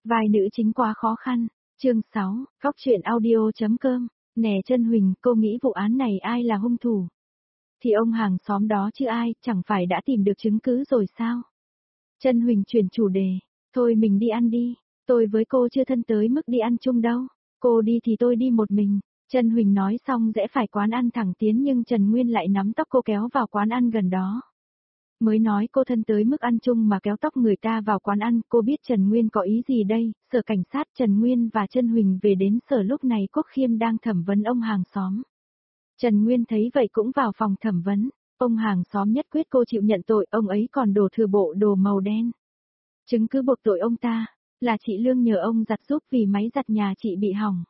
Vai nữ chính quá khó khăn. Chương 6, Góc truyện audio.com. Nè Trân Huỳnh, cô nghĩ vụ án này ai là hung thủ? Thì ông hàng xóm đó chứ ai, chẳng phải đã tìm được chứng cứ rồi sao? Trân Huỳnh chuyển chủ đề. Thôi mình đi ăn đi, tôi với cô chưa thân tới mức đi ăn chung đâu. Cô đi thì tôi đi một mình. Trân Huỳnh nói xong rẽ phải quán ăn thẳng tiến nhưng Trần Nguyên lại nắm tóc cô kéo vào quán ăn gần đó. Mới nói cô thân tới mức ăn chung mà kéo tóc người ta vào quán ăn, cô biết Trần Nguyên có ý gì đây. Sở cảnh sát Trần Nguyên và Trân Huỳnh về đến sở lúc này Quốc Khiêm đang thẩm vấn ông hàng xóm. Trần Nguyên thấy vậy cũng vào phòng thẩm vấn, ông hàng xóm nhất quyết cô chịu nhận tội, ông ấy còn đổ thừa bộ đồ màu đen. Chứng cứ buộc tội ông ta, là chị Lương nhờ ông giặt giúp vì máy giặt nhà chị bị hỏng.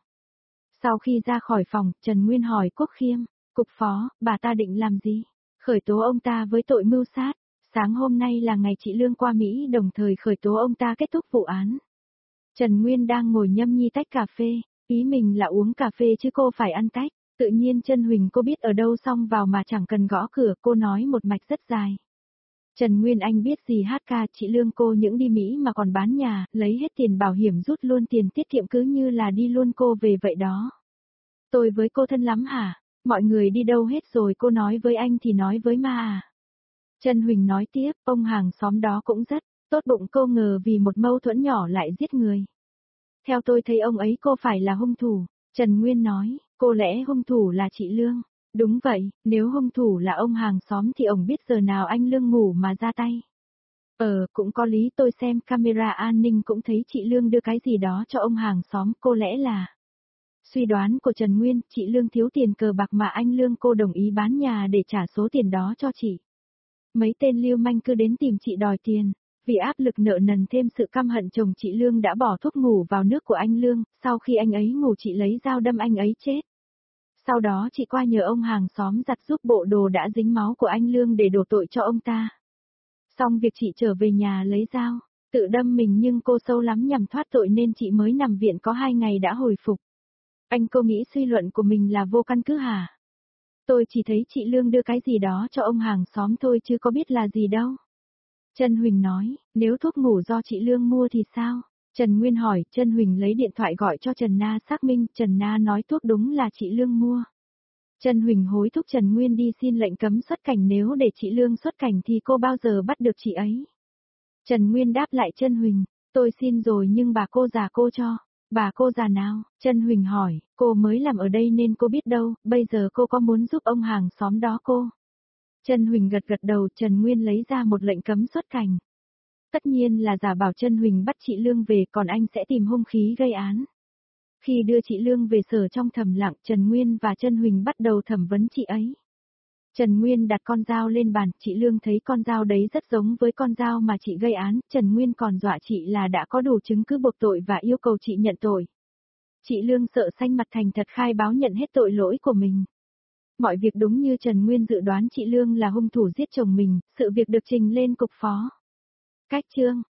Sau khi ra khỏi phòng, Trần Nguyên hỏi Quốc Khiêm, cục phó, bà ta định làm gì? Khởi tố ông ta với tội mưu sát. Sáng hôm nay là ngày chị Lương qua Mỹ đồng thời khởi tố ông ta kết thúc vụ án. Trần Nguyên đang ngồi nhâm nhi tách cà phê, ý mình là uống cà phê chứ cô phải ăn tách. Tự nhiên Trân Huỳnh cô biết ở đâu xong vào mà chẳng cần gõ cửa, cô nói một mạch rất dài. Trần Nguyên anh biết gì hát ca, chị Lương cô những đi Mỹ mà còn bán nhà, lấy hết tiền bảo hiểm rút luôn tiền tiết kiệm cứ như là đi luôn cô về vậy đó. Tôi với cô thân lắm hả? Mọi người đi đâu hết rồi cô nói với anh thì nói với ma à? Trân Huỳnh nói tiếp, ông hàng xóm đó cũng rất tốt bụng, cô ngờ vì một mâu thuẫn nhỏ lại giết người. Theo tôi thấy ông ấy cô phải là hung thủ. Trần Nguyên nói, cô lẽ hung thủ là chị Lương. Đúng vậy, nếu hung thủ là ông hàng xóm thì ông biết giờ nào anh Lương ngủ mà ra tay. Cũng có lý, tôi xem camera an ninh cũng thấy chị Lương đưa cái gì đó cho ông hàng xóm, cô lẽ là... Suy đoán của Trần Nguyên, chị Lương thiếu tiền cờ bạc mà anh Lương cô đồng ý bán nhà để trả số tiền đó cho chị. Mấy tên lưu manh cứ đến tìm chị đòi tiền, vì áp lực nợ nần thêm sự căm hận chồng chị Lương đã bỏ thuốc ngủ vào nước của anh Lương, sau khi anh ấy ngủ chị lấy dao đâm anh ấy chết. Sau đó chị qua nhờ ông hàng xóm giặt giúp bộ đồ đã dính máu của anh Lương để đổ tội cho ông ta. Xong việc chị trở về nhà lấy dao, tự đâm mình nhưng cô sâu lắm nhằm thoát tội nên chị mới nằm viện có 2 ngày đã hồi phục. Anh cô nghĩ suy luận của mình là vô căn cứ hả? Tôi chỉ thấy chị Lương đưa cái gì đó cho ông hàng xóm thôi chứ có biết là gì đâu. Trân Huỳnh nói, nếu thuốc ngủ do chị Lương mua thì sao? Trần Nguyên hỏi, Trân Huỳnh lấy điện thoại gọi cho Trần Na xác minh, Trần Na nói thuốc đúng là chị Lương mua. Trân Huỳnh hối thúc Trần Nguyên đi xin lệnh cấm xuất cảnh, nếu để chị Lương xuất cảnh thì cô bao giờ bắt được chị ấy. Trần Nguyên đáp lại Trân Huỳnh, tôi xin rồi nhưng bà cô già cô cho. Bà cô già nào? Trân Huỳnh hỏi, cô mới làm ở đây nên cô biết đâu, bây giờ cô có muốn giúp ông hàng xóm đó cô? Trân Huỳnh gật gật đầu, Trần Nguyên lấy ra một lệnh cấm xuất cảnh. Tất nhiên là giả bảo Trân Huỳnh bắt chị Lương về, còn anh sẽ tìm hung khí gây án. Khi đưa chị Lương về sở trong thầm lặng, Trần Nguyên và Trân Huỳnh bắt đầu thẩm vấn chị ấy. Trần Nguyên đặt con dao lên bàn, chị Lương thấy con dao đấy rất giống với con dao mà chị gây án, Trần Nguyên còn dọa chị là đã có đủ chứng cứ buộc tội và yêu cầu chị nhận tội. Chị Lương sợ xanh mặt thành thật khai báo nhận hết tội lỗi của mình. Mọi việc đúng như Trần Nguyên dự đoán, chị Lương là hung thủ giết chồng mình, sự việc được trình lên cục phó. Cách chương